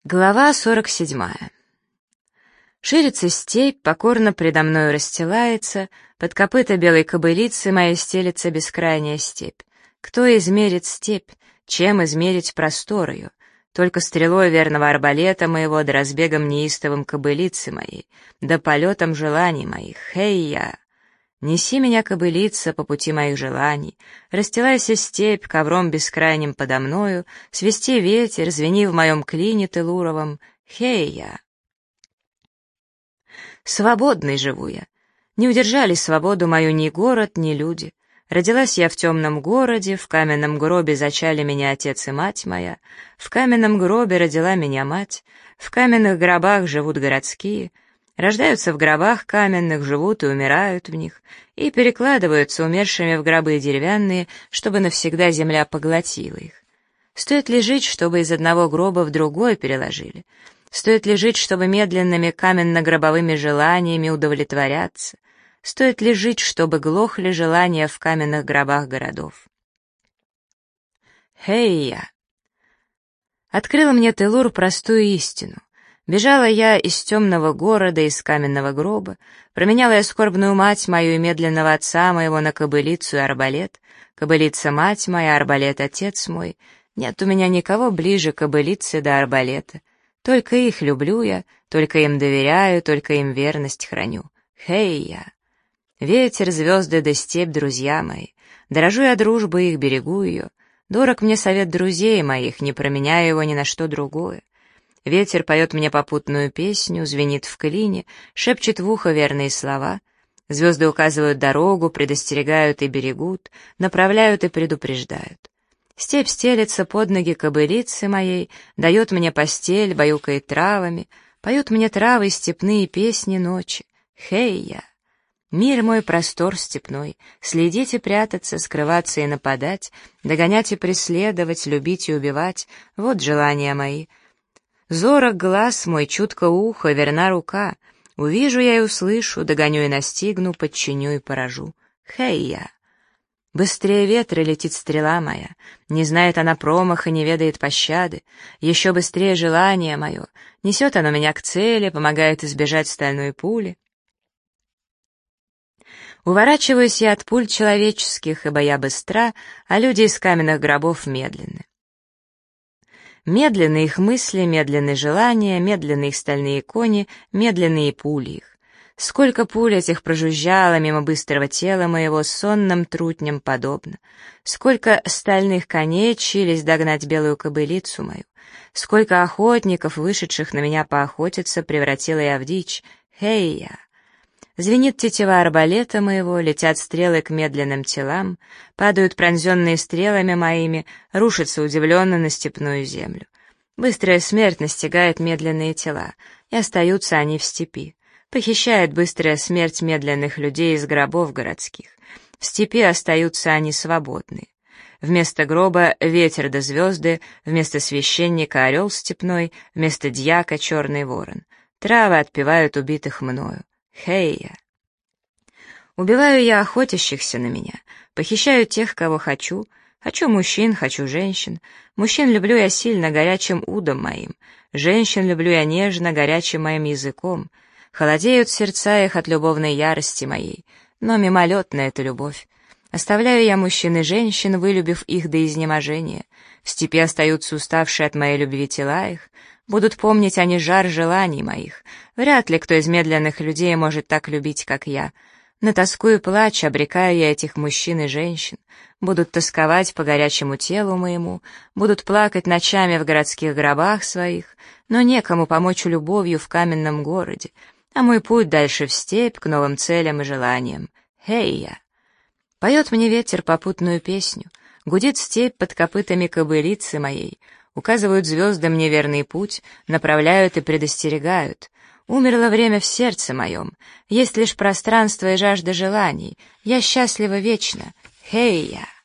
Глава 47. Ширится степь, покорно предо мною расстилается, под копыта белой кобылицы моей стелется бескрайняя степь. Кто измерит степь? Чем измерить простор ее? Только стрелой верного арбалета моего, да разбегом неистовым кобылицы моей, да полетом желаний моих. Хей-я! Неси меня, кобылица, по пути моих желаний, расстилайся степь ковром бескрайним подо мною, свисти ветер, звени в моем клине телуровом. Хей-я! Свободной живу я. Не удержали свободу мою ни город, ни люди. Родилась я в темном городе, в каменном гробе зачали меня отец и мать моя, в каменном гробе родила меня мать, в каменных гробах живут городские, рождаются в гробах каменных, живут и умирают в них, и перекладываются умершими в гробы деревянные, чтобы навсегда земля поглотила их. Стоит ли жить, чтобы из одного гроба в другой переложили? Стоит ли жить, чтобы медленными каменно-гробовыми желаниями удовлетворяться? Стоит ли жить, чтобы глохли желания в каменных гробах городов? Хей-я! Открыла мне Телур простую истину. Бежала я из темного города, из каменного гроба, променяла я скорбную мать мою и медленного отца моего на кобылицу и арбалет, кобылица мать моя, арбалет отец мой. Нет у меня никого ближе кобылицы до арбалета. Только их люблю я, только им доверяю, только им верность храню. Хей-я! Ветер, звезды да степь, друзья мои. Дорожу я дружбой их, берегу ее. Дорог мне совет друзей моих, не променяю его ни на что другое. Ветер поет мне попутную песню, звенит в клине, шепчет в ухо верные слова. Звезды указывают дорогу, предостерегают и берегут, направляют и предупреждают. Степь стелется под ноги кобылицы моей, дает мне постель, баюкает травами, поют мне травы степные песни ночи. Хей-я! Мир мой простор степной, следить и прятаться, скрываться и нападать, догонять и преследовать, любить и убивать — вот желания мои. Зорок глаз мой, чутко ухо, верна рука. Увижу я и услышу, догоню и настигну, подчиню и поражу. Хей-я! Быстрее ветра летит стрела моя, не знает она промаха, не ведает пощады. Еще быстрее желание мое, несет оно меня к цели, помогает избежать стальной пули. Уворачиваюсь я от пуль человеческих, ибо я быстра, а люди из каменных гробов медленны. Медленны их мысли, медленны желания, медленны их стальные кони, медленные пули их. Сколько пуль этих прожужжало мимо быстрого тела моего сонным трутням подобно. Сколько стальных коней чились догнать белую кобылицу мою. Сколько охотников, вышедших на меня поохотиться, превратила я в дичь. Хей-я! Звенит тетива арбалета моего, летят стрелы к медленным телам, падают пронзенные стрелами моими, рушатся удивленно на степную землю. Быстрая смерть настигает медленные тела, и остаются они в степи. Похищает быстрая смерть медленных людей из гробов городских. В степи остаются они свободные. Вместо гроба ветер да звезды, вместо священника орел степной, вместо дьяка черный ворон. Травы отпевают убитых мною. Хей-я! Убиваю я охотящихся на меня, похищаю тех, кого хочу. Хочу мужчин, хочу женщин. Мужчин люблю я сильно горячим удом моим. Женщин люблю я нежно горячим моим языком. Холодеют сердца их от любовной ярости моей, но мимолетна эта любовь. Оставляю я мужчин и женщин, вылюбив их до изнеможения. В степи остаются уставшие от моей любви тела их. Будут помнить они жар желаний моих. Вряд ли кто из медленных людей может так любить, как я. На тоску и плач обрекаю я этих мужчин и женщин. Будут тосковать по горячему телу моему, будут плакать ночами в городских гробах своих, но некому помочь любовью в каменном городе. А мой путь дальше в степь, к новым целям и желаниям. Хей-я! Поет мне ветер попутную песню, гудит степь под копытами кобылицы моей, указывают звезды мне верный путь, направляют и предостерегают. Умерло время в сердце моем, есть лишь пространство и жажда желаний, я счастлива вечно. Хей-я!